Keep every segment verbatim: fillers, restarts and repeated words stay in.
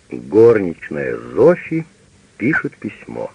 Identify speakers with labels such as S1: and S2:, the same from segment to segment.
S1: Горничная Зофи пишет письмо.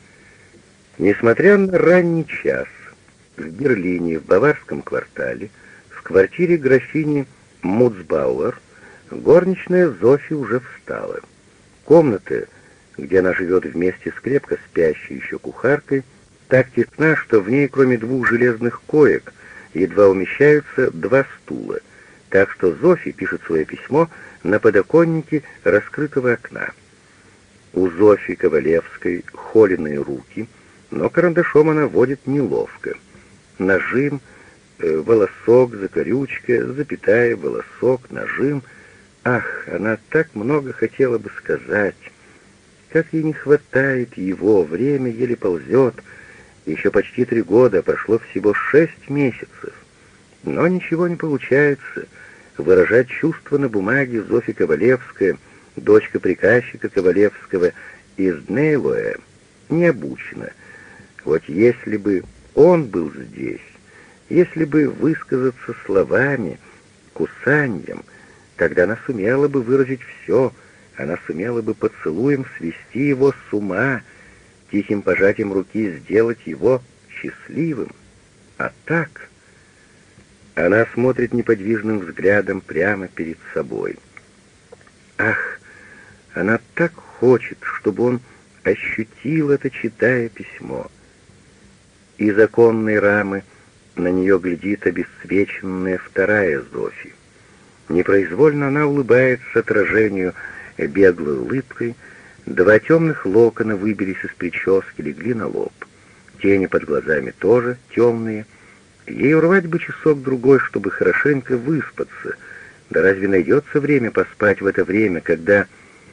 S1: Несмотря на ранний час, в Берлине, в Баварском квартале, в квартире графини Муцбауэр, горничная Зофи уже встала. Комната, где она живет вместе с крепко спящей еще кухаркой, так тесна, что в ней, кроме двух железных коек, едва умещаются два стула, так что Зофи пишет свое письмо на подоконнике раскрытого окна. У Зофи Ковалевской холеные руки, но карандашом она водит неловко. Нажим, э, волосок, закорючка, запятая, волосок, нажим. Ах, она так много хотела бы сказать. Как ей не хватает его, время еле ползет. Еще почти три года, прошло всего шесть месяцев. Но ничего не получается. Выражать чувства на бумаге Зофи Ковалевская, дочка приказчика Ковалевского из Днейлоя, не обучена. Вот если бы он был здесь, если бы высказаться словами, кусаньем, тогда она сумела бы выразить все, она сумела бы поцелуем свести его с ума, тихим пожатием руки сделать его счастливым. А так... Она смотрит неподвижным взглядом прямо перед собой. Ах, она так хочет, чтобы он ощутил это, читая письмо. Из оконной рамы на нее глядит обесцвеченная вторая Зофи. Непроизвольно она улыбается отражению беглой улыбкой. Два темных локона выбились из прически, легли на лоб. Тени под глазами тоже темные. Ей урвать бы часок-другой, чтобы хорошенько выспаться. Да разве найдется время поспать в это время, когда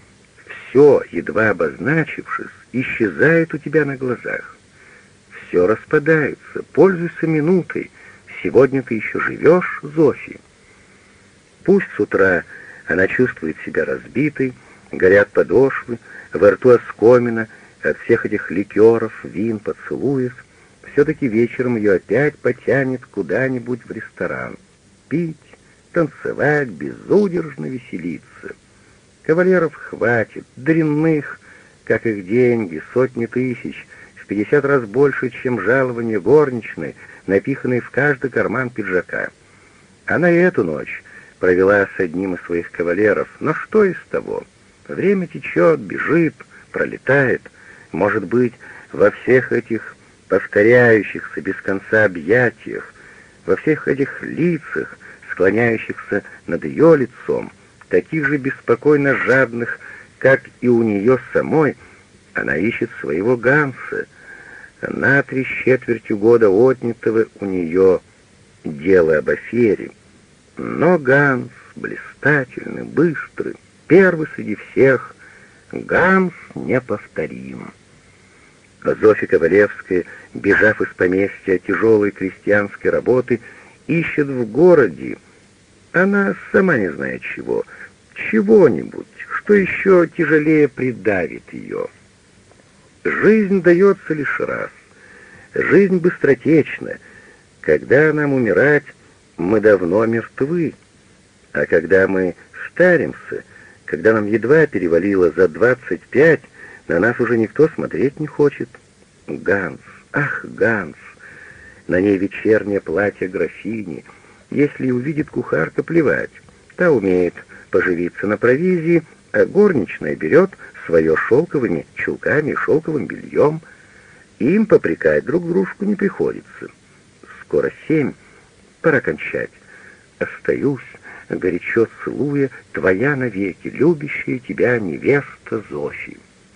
S1: все, едва обозначившись, исчезает у тебя на глазах? Все распадается, пользуйся минутой. Сегодня ты еще живешь, Зофи. Пусть с утра она чувствует себя разбитой, горят подошвы, во рту оскомина от всех этих ликеров, вин, поцелуев. Все-таки вечером ее опять потянет куда-нибудь в ресторан. Пить, танцевать, безудержно веселиться. Кавалеров хватит, дрянных, как их деньги, сотни тысяч, в пятьдесят раз больше, чем жалование горничной, напиханной в каждый карман пиджака. Она и эту ночь провела с одним из своих кавалеров, но что из того? Время течет, бежит, пролетает. Может быть, во всех этих повторяющихся без конца объятиях, во всех этих лицах, склоняющихся над ее лицом, таких же беспокойно жадных, как и у нее самой, она ищет своего Ганса. На три с четвертью года отнятого у нее дело об афере. Но Ганс блистательный, быстрый, первый среди всех, Ганс неповторим. Зофи Ковалевская, бежав из поместья тяжелой крестьянской работы, ищет в городе, она сама не знает чего, чего-нибудь, что еще тяжелее придавит ее. Жизнь дается лишь раз. Жизнь быстротечна. Когда нам умирать, мы давно мертвы. А когда мы старимся, когда нам едва перевалило за двадцать пять, на нас уже никто смотреть не хочет. Ганс, ах, Ганс! На ней вечернее платье графини. Если увидит кухарка, плевать. Та умеет поживиться на провизии, а горничная берет свое шелковыми чулками и шелковым бельем. Им попрекать друг дружку не приходится. Скоро семь, пора кончать. Остаюсь, горячо целуя, твоя навеки, любящая тебя невеста Зофи.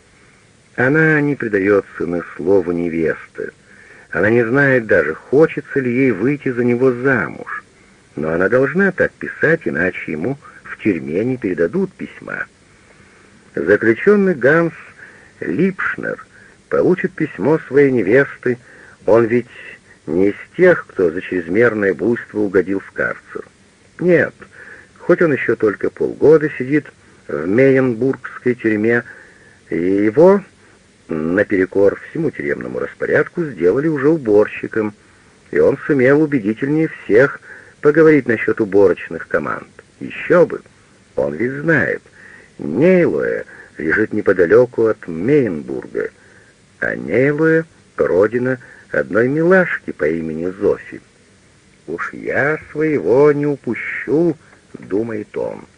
S1: Она не предается на слово «невеста». Она не знает даже, хочется ли ей выйти за него замуж. Но она должна так писать, иначе ему в тюрьме не передадут письма. Заключенный Ганс Липшнер получит письмо своей невесты. Он ведь не из тех, кто за чрезмерное буйство угодил в карцер. Нет, хоть он еще только полгода сидит в Мейенбургской тюрьме, и его, наперекор всему тюремному распорядку, сделали уже уборщиком, и он сумел убедительнее всех поговорить насчет уборочных команд. Еще бы! Он ведь знает, Нейлуэ лежит неподалеку от Мейнбурга, а Нейлуэ — родина одной милашки по имени Зофи. «Уж я своего не упущу», — думает он.